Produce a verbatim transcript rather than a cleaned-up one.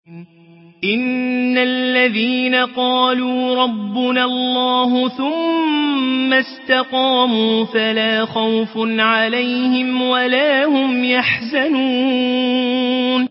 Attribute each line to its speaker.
Speaker 1: إن الذين قالوا ربنا الله ثم استقاموا فلا خوف عليهم ولا هم يحزنون